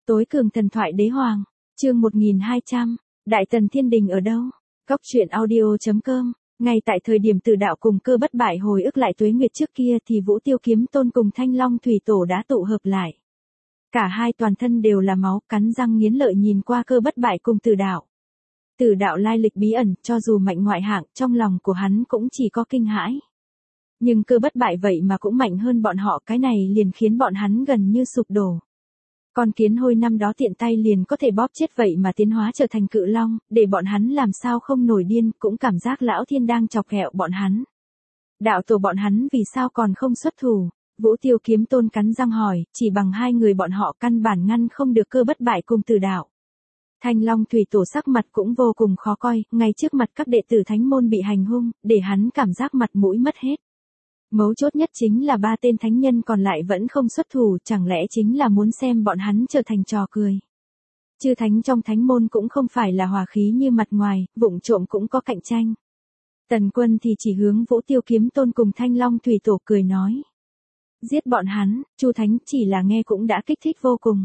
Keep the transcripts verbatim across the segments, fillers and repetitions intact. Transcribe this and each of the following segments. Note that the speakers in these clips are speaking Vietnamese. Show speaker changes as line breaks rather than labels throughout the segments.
Tối cường thần thoại đế hoàng, chương một nghìn hai trăm, Đại Tần Thiên Đình ở đâu? Góc truyện audio chấm com. Ngay tại thời điểm Tử Đạo cùng Cơ Bất Bại hồi ức lại tuế nguyệt trước kia thì Vũ Tiêu Kiếm Tôn cùng Thanh Long Thủy Tổ đã tụ hợp lại. Cả hai toàn thân đều là máu, cắn răng nghiến lợi nhìn qua Cơ Bất Bại cùng Tử Đạo. Tử Đạo lai lịch bí ẩn, cho dù mạnh ngoại hạng, trong lòng của hắn cũng chỉ có kinh hãi. Nhưng Cơ Bất Bại vậy mà cũng mạnh hơn bọn họ, cái này liền khiến bọn hắn gần như sụp đổ. Con kiến hôi năm đó tiện tay liền có thể bóp chết vậy mà tiến hóa trở thành cự long, để bọn hắn làm sao không nổi điên, cũng cảm giác lão thiên đang chọc ghẹo bọn hắn. Đạo tổ bọn hắn vì sao còn không xuất thủ? Vũ Tiêu Kiếm Tôn cắn răng hỏi, chỉ bằng hai người bọn họ căn bản ngăn không được Cơ Bất Bại cùng Tử Đạo. Thanh Long Thủy Tổ sắc mặt cũng vô cùng khó coi, ngay trước mặt các đệ tử thánh môn bị hành hung, để hắn cảm giác mặt mũi mất hết. Mấu chốt nhất chính là ba tên thánh nhân còn lại vẫn không xuất thủ, chẳng lẽ chính là muốn xem bọn hắn trở thành trò cười. Chư thánh trong thánh môn cũng không phải là hòa khí như mặt ngoài, vụng trộm cũng có cạnh tranh. Tần Quân thì chỉ hướng Vũ Tiêu Kiếm Tôn cùng Thanh Long Thủy Tổ cười nói. Giết bọn hắn, Chu Thánh chỉ là nghe cũng đã kích thích vô cùng.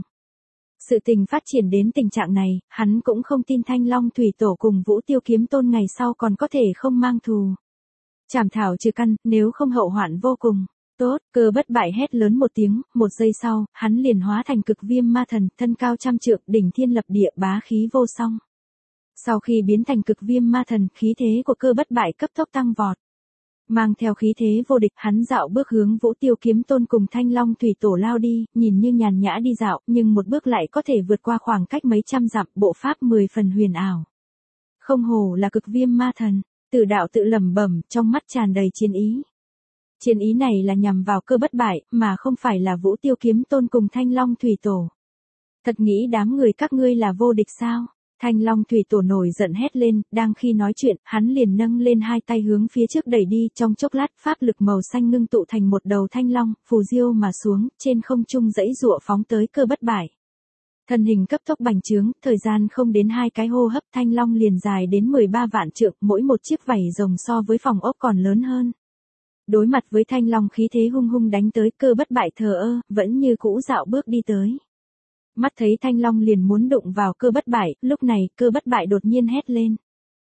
Sự tình phát triển đến tình trạng này, hắn cũng không tin Thanh Long Thủy Tổ cùng Vũ Tiêu Kiếm Tôn ngày sau còn có thể không mang thù. Chảm thảo trừ căn, nếu không hậu hoạn vô cùng. Tốt, Cơ Bất Bại hét lớn một tiếng, một giây sau, hắn liền hóa thành cực viêm ma thần, thân cao trăm trượng, đỉnh thiên lập địa, bá khí vô song. Sau khi biến thành cực viêm ma thần, khí thế của Cơ Bất Bại cấp tốc tăng vọt. Mang theo khí thế vô địch, hắn dạo bước hướng Vũ Tiêu Kiếm Tôn cùng Thanh Long Thủy Tổ lao đi, nhìn như nhàn nhã đi dạo, nhưng một bước lại có thể vượt qua khoảng cách mấy trăm dặm, bộ pháp mười phần huyền ảo. Không hổ là cực viêm ma thần. Tử Đạo tự lẩm bẩm, trong mắt tràn đầy chiến ý. Chiến ý này là nhằm vào Cơ Bất Bại, mà không phải là Vũ Tiêu Kiếm Tôn cùng Thanh Long Thủy Tổ. Thật nghĩ đám người các ngươi là vô địch sao? Thanh Long Thủy Tổ nổi giận hét lên, đang khi nói chuyện, hắn liền nâng lên hai tay hướng phía trước đẩy đi, trong chốc lát pháp lực màu xanh ngưng tụ thành một đầu thanh long, phù diêu mà xuống, trên không trung dãy giụa phóng tới Cơ Bất Bại. Thân hình cấp tốc bành trướng, thời gian không đến hai cái hô hấp, thanh long liền dài đến mười ba vạn trượng, mỗi một chiếc vảy rồng so với phòng ốc còn lớn hơn. Đối mặt với thanh long khí thế hung hung đánh tới, Cơ Bất Bại thờ ơ, vẫn như cũ dạo bước đi tới. Mắt thấy thanh long liền muốn đụng vào Cơ Bất Bại, lúc này, Cơ Bất Bại đột nhiên hét lên.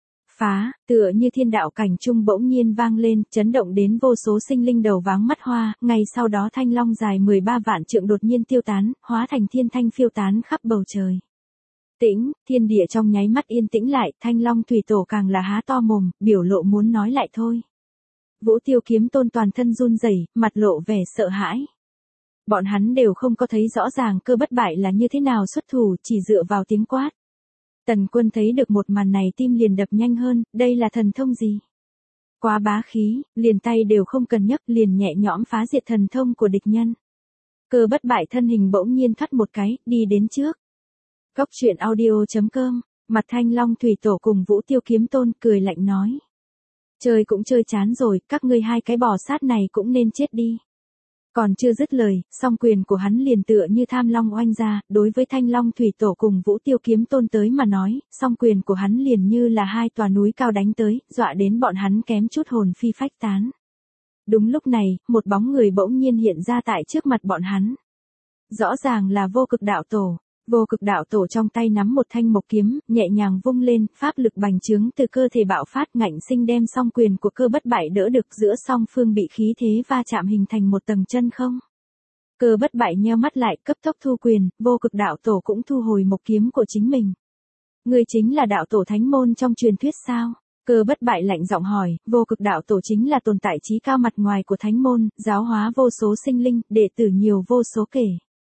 Phá, tựa như thiên đạo cảnh trung bỗng nhiên vang lên, chấn động đến vô số sinh linh đầu váng mắt hoa, ngay sau đó thanh long dài mười ba vạn trượng đột nhiên tiêu tán, hóa thành thiên thanh phiêu tán khắp bầu trời. Tĩnh, thiên địa trong nháy mắt yên tĩnh lại, Thanh Long Thủy Tổ càng là há to mồm, biểu lộ muốn nói lại thôi. Vũ Tiêu Kiếm Tôn toàn thân run rẩy, mặt lộ vẻ sợ hãi. Bọn hắn đều không có thấy rõ ràng Cơ Bất Bại là như thế nào xuất thủ, chỉ dựa vào tiếng quát. Tần Quân thấy được một màn này tim liền đập nhanh hơn, đây là thần thông gì? Quá bá khí, liền tay đều không cần nhấc liền nhẹ nhõm phá diệt thần thông của địch nhân. Cơ Bất Bại thân hình bỗng nhiên thoát một cái, đi đến trước. Góc truyện audio chấm com, mặt Thanh Long Thủy Tổ cùng Vũ Tiêu Kiếm Tôn cười lạnh nói. Chơi cũng chơi chán rồi, các ngươi hai cái bò sát này cũng nên chết đi. Còn chưa dứt lời, song quyền của hắn liền tựa như tham long oanh ra, đối với Thanh Long Thủy Tổ cùng Vũ Tiêu Kiếm Tôn tới mà nói, song quyền của hắn liền như là hai tòa núi cao đánh tới, dọa đến bọn hắn kém chút hồn phi phách tán. Đúng lúc này, một bóng người bỗng nhiên hiện ra tại trước mặt bọn hắn. Rõ ràng là Vô Cực Đạo Tổ. Vô Cực Đạo Tổ trong tay nắm một thanh mộc kiếm, nhẹ nhàng vung lên, pháp lực bành trướng từ cơ thể bạo phát, ngạnh sinh đem song quyền của Cơ Bất Bại đỡ được, giữa song phương bị khí thế va chạm hình thành một tầng chân không. Cơ Bất Bại nheo mắt lại, cấp tốc thu quyền, Vô Cực Đạo Tổ cũng thu hồi mộc kiếm của chính mình. Người chính là đạo tổ thánh môn trong truyền thuyết sao? Cơ Bất Bại lạnh giọng hỏi. Vô Cực Đạo Tổ chính là tồn tại trí cao mặt ngoài của thánh môn, giáo hóa vô số sinh linh, đệ tử nhiều vô số kể.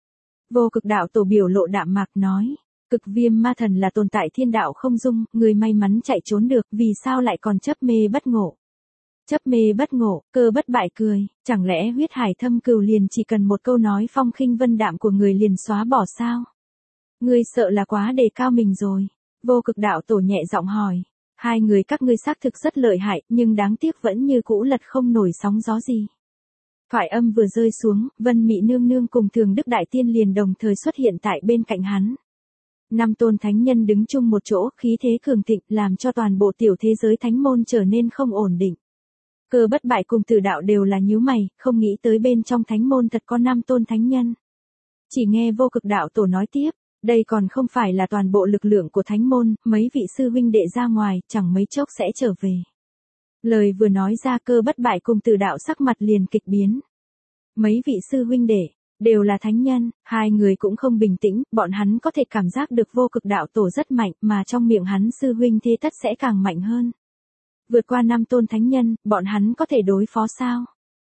Vô Cực Đạo Tổ biểu lộ đạm mạc nói, cực viêm ma thần là tồn tại thiên đạo không dung, người may mắn chạy trốn được, vì sao lại còn chấp mê bất ngộ? Chấp mê bất ngộ, Cơ Bất Bại cười, chẳng lẽ huyết hải thâm cừu liền chỉ cần một câu nói phong khinh vân đạm của người liền xóa bỏ sao? Ngươi sợ là quá đề cao mình rồi. Vô Cực Đạo Tổ nhẹ giọng hỏi, hai người các ngươi xác thực rất lợi hại, nhưng đáng tiếc vẫn như cũ lật không nổi sóng gió gì. Thoại âm vừa rơi xuống, Vân Mị Nương Nương cùng Thường Đức Đại Tiên liền đồng thời xuất hiện tại bên cạnh hắn. Năm tôn thánh nhân đứng chung một chỗ, khí thế cường thịnh, làm cho toàn bộ tiểu thế giới thánh môn trở nên không ổn định. Cơ Bất Bại cùng Tử Đạo đều là nhíu mày, không nghĩ tới bên trong thánh môn thật có năm tôn thánh nhân. Chỉ nghe Vô Cực Đạo Tổ nói tiếp, Đây còn không phải là toàn bộ lực lượng của thánh môn, mấy vị sư huynh đệ ra ngoài, chẳng mấy chốc sẽ trở về. Lời vừa nói ra Cơ Bất Bại cùng Từ Đạo sắc mặt liền kịch biến. Mấy vị sư huynh đệ, đều là thánh nhân, hai người cũng không bình tĩnh, bọn hắn có thể cảm giác được vô cực đạo tổ rất mạnh, mà trong miệng hắn sư huynh thế tất sẽ càng mạnh hơn. Vượt qua năm tôn thánh nhân, bọn hắn có thể đối phó sao?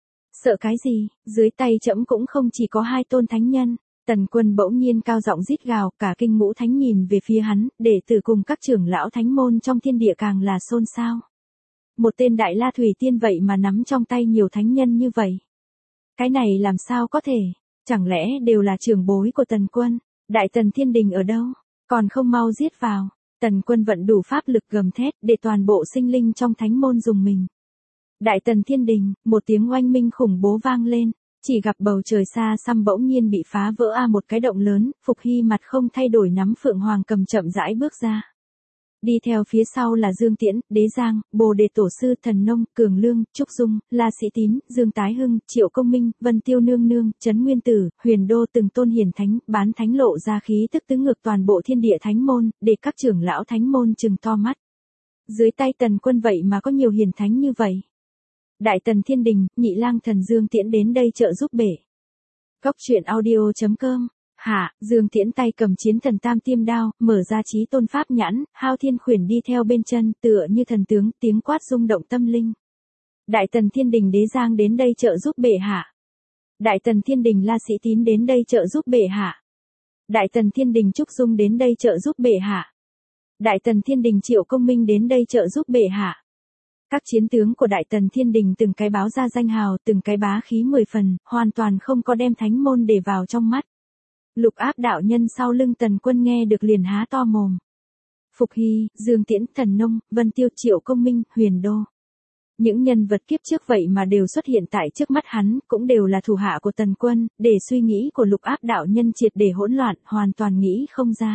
Sợ cái gì, dưới tay trẫm cũng không chỉ có hai tôn thánh nhân. Tần Quân bỗng nhiên cao giọng rít gào, cả kinh ngũ thánh nhìn về phía hắn, đệ tử cùng các trưởng lão thánh môn trong thiên địa càng là xôn xao. Một tên Đại La Thủy Tiên vậy mà nắm trong tay nhiều thánh nhân như vậy. Cái này làm sao có thể, chẳng lẽ đều là trưởng bối của Tần Quân, Đại Tần Thiên Đình ở đâu, còn không mau giết vào. Tần Quân vận đủ pháp lực gầm thét để toàn bộ sinh linh trong thánh môn dùng mình. Đại Tần Thiên Đình, một tiếng oanh minh khủng bố vang lên, chỉ gặp bầu trời xa xăm bỗng nhiên bị phá vỡ a một cái động lớn, Phục Hy mặt không thay đổi nắm Phượng Hoàng cầm chậm rãi bước ra. Đi theo phía sau là Dương Tiễn, Đế Giang, Bồ Đề Tổ Sư, Thần Nông, Cường Lương, Trúc Dung, La Sĩ Tín, Dương Tái Hưng, Triệu Công Minh, Vân Tiêu Nương Nương, Trấn Nguyên Tử, Huyền Đô từng tôn hiển thánh, bán thánh lộ ra khí tức tứ ngược toàn bộ thiên địa thánh môn, để các trưởng lão thánh môn trừng to mắt. Dưới tay Tần Quân vậy mà có nhiều hiển thánh như vậy. Đại Tần Thiên Đình, Nhị Lang Thần Dương Tiễn đến đây trợ giúp bể. Cốc truyện audio chấm com. Hạ, Dương Tiễn tay cầm chiến thần tam tiêm đao, mở ra chí tôn pháp nhãn, hao thiên khuyển đi theo bên chân, tựa như thần tướng, tiếng quát rung động tâm linh. Đại Tần Thiên Đình Đế Giang đến đây trợ giúp bệ hạ. Đại Tần Thiên Đình La Sĩ Tín đến đây trợ giúp bệ hạ. Đại Tần Thiên Đình Trúc Dung đến đây trợ giúp bệ hạ. Đại Tần Thiên Đình Triệu Công Minh đến đây trợ giúp bệ hạ. Các chiến tướng của Đại Tần Thiên Đình từng cái báo ra danh hào, từng cái bá khí mười phần, hoàn toàn không có đem thánh môn để vào trong mắt. Lục Áp đạo nhân sau lưng Tần Quân nghe được liền há to mồm. Phục Hy, Dương Tiễn, Thần Nông, Vân Tiêu, Triệu Công Minh, Huyền Đô. Những nhân vật kiếp trước vậy mà đều xuất hiện tại trước mắt hắn, cũng đều là thủ hạ của Tần Quân, để suy nghĩ của Lục Áp đạo nhân triệt để hỗn loạn, hoàn toàn nghĩ không ra.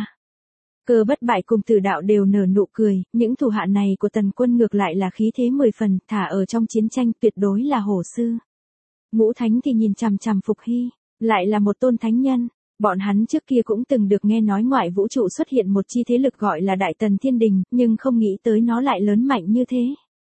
Cơ Bất Bại cùng Từ Đạo đều nở nụ cười, những thủ hạ này của Tần Quân ngược lại là khí thế mười phần, thả ở trong chiến tranh tuyệt đối là hổ sư. Ngũ Thánh thì nhìn chằm chằm Phục Hy, lại là một tôn thánh nhân. Bọn hắn trước kia cũng từng được nghe nói ngoại vũ trụ xuất hiện một chi thế lực gọi là Đại Tần Thiên Đình, nhưng không nghĩ tới nó lại lớn mạnh như thế.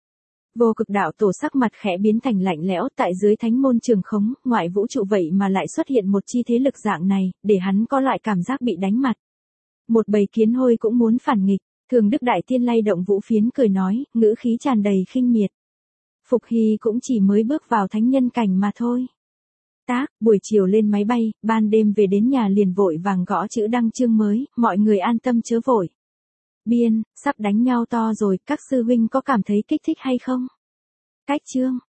Vô cực đạo tổ sắc mặt khẽ biến thành lạnh lẽo, tại dưới thánh môn trường khống, ngoại vũ trụ vậy mà lại xuất hiện một chi thế lực dạng này, để hắn có loại cảm giác bị đánh mặt. Một bầy kiến hôi cũng muốn phản nghịch, Thường Đức Đại Tiên lay động vũ phiến cười nói, ngữ khí tràn đầy khinh miệt. Phục Hy cũng chỉ mới bước vào thánh nhân cảnh mà thôi. Tác, buổi chiều lên máy bay, ban đêm về đến nhà liền vội vàng gõ chữ đăng chương mới, mọi người an tâm chớ vội. Biên, sắp đánh nhau to rồi, các sư huynh có cảm thấy kích thích hay không? Cách chương.